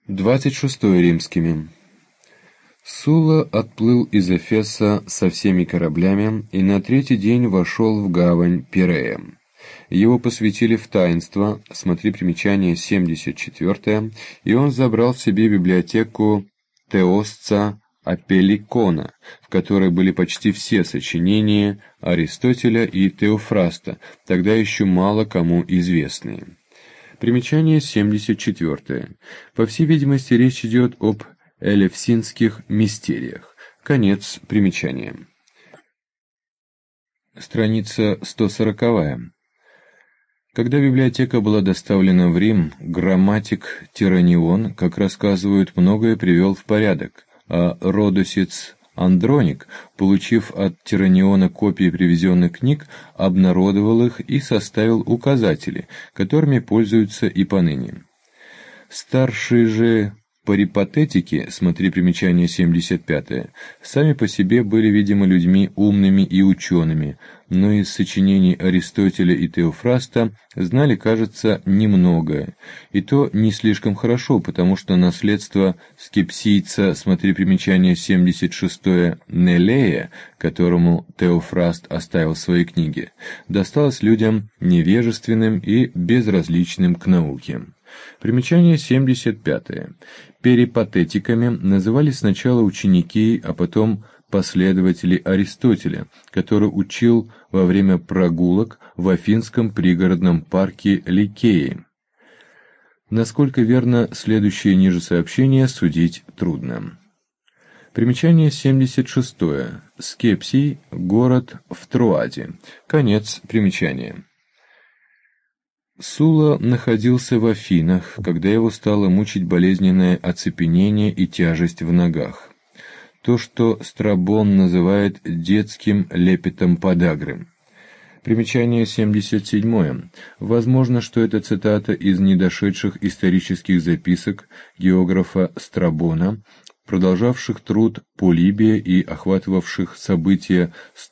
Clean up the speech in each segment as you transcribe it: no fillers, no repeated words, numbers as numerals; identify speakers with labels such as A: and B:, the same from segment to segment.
A: 26 римскими. Сула отплыл из Эфеса со всеми кораблями и на третий день вошел в гавань Пирея. Его посвятили в таинство, смотри примечание 74, и он забрал в себе библиотеку Теосца Апелликона, в которой были почти все сочинения Аристотеля и Теофраста, тогда еще мало кому известные. Примечание 74. По всей видимости, речь идет об элевсинских мистериях. Конец примечания. Страница 140. Когда библиотека была доставлена в Рим, грамматик Тиранион, как рассказывают, многое привел в порядок, а родосец Андроник, получив от Тираниона копии привезенных книг, обнародовал их и составил указатели, которыми пользуются и поныне. Старшие же парипатетики, смотри примечание 75, сами по себе были, видимо, людьми умными и учеными, но из сочинений Аристотеля и Теофраста знали, кажется, немногое, и то не слишком хорошо, потому что наследство скепсийца, смотри примечание 76, Нелея, которому Теофраст оставил свои книги, досталось людям невежественным и безразличным к науке. Примечание 75. Перипатетиками назывались сначала ученики, а потом последователи Аристотеля, который учил во время прогулок в афинском пригородном парке Ликеи. Насколько верно следующее ниже сообщение, судить трудно. Примечание 76. Скепсий, город в Троаде. Конец примечания. Сула находился в Афинах, когда его стало мучить болезненное оцепенение и тяжесть в ногах. То, что Страбон называет детским лепетом подагры. Примечание 77. Возможно, что это цитата из недошедших исторических записок географа Страбона, продолжавших труд Полибия и охватывавших события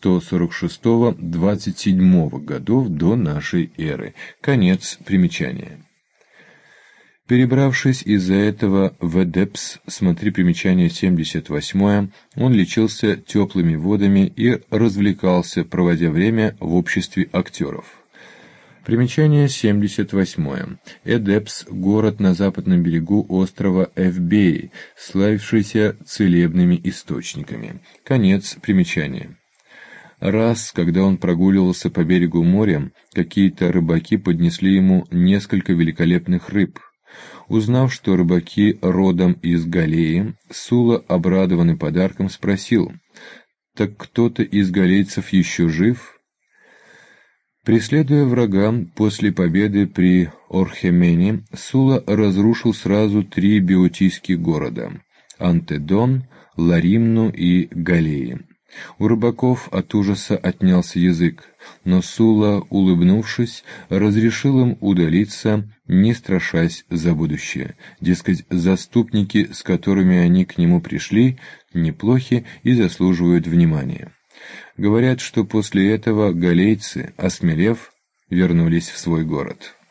A: 146-27 годов до нашей эры. Конец примечания. Перебравшись из-за этого в Эдепс, смотри примечание 78, он лечился теплыми водами и развлекался, проводя время в обществе актеров. Примечание 78. Эдепс – город на западном берегу острова Эвбеи, славившийся целебными источниками. Конец примечания. Раз, когда он прогуливался по берегу моря, какие-то рыбаки поднесли ему несколько великолепных рыб. Узнав, что рыбаки родом из Галлеи, Сула, обрадованный подарком, спросил: «Так кто-то из галлейцев еще жив?» Преследуя врага, после победы при Орхемене, Сула разрушил сразу 3 беотийских города – Антедон, Ларимну и Галлеи. У рыбаков от ужаса отнялся язык, но Сула, улыбнувшись, разрешил им удалиться, не страшась за будущее. Дескать, заступники, с которыми они к нему пришли, неплохи и заслуживают внимания. Говорят, что после этого галлейцы, осмелев, вернулись в свой город.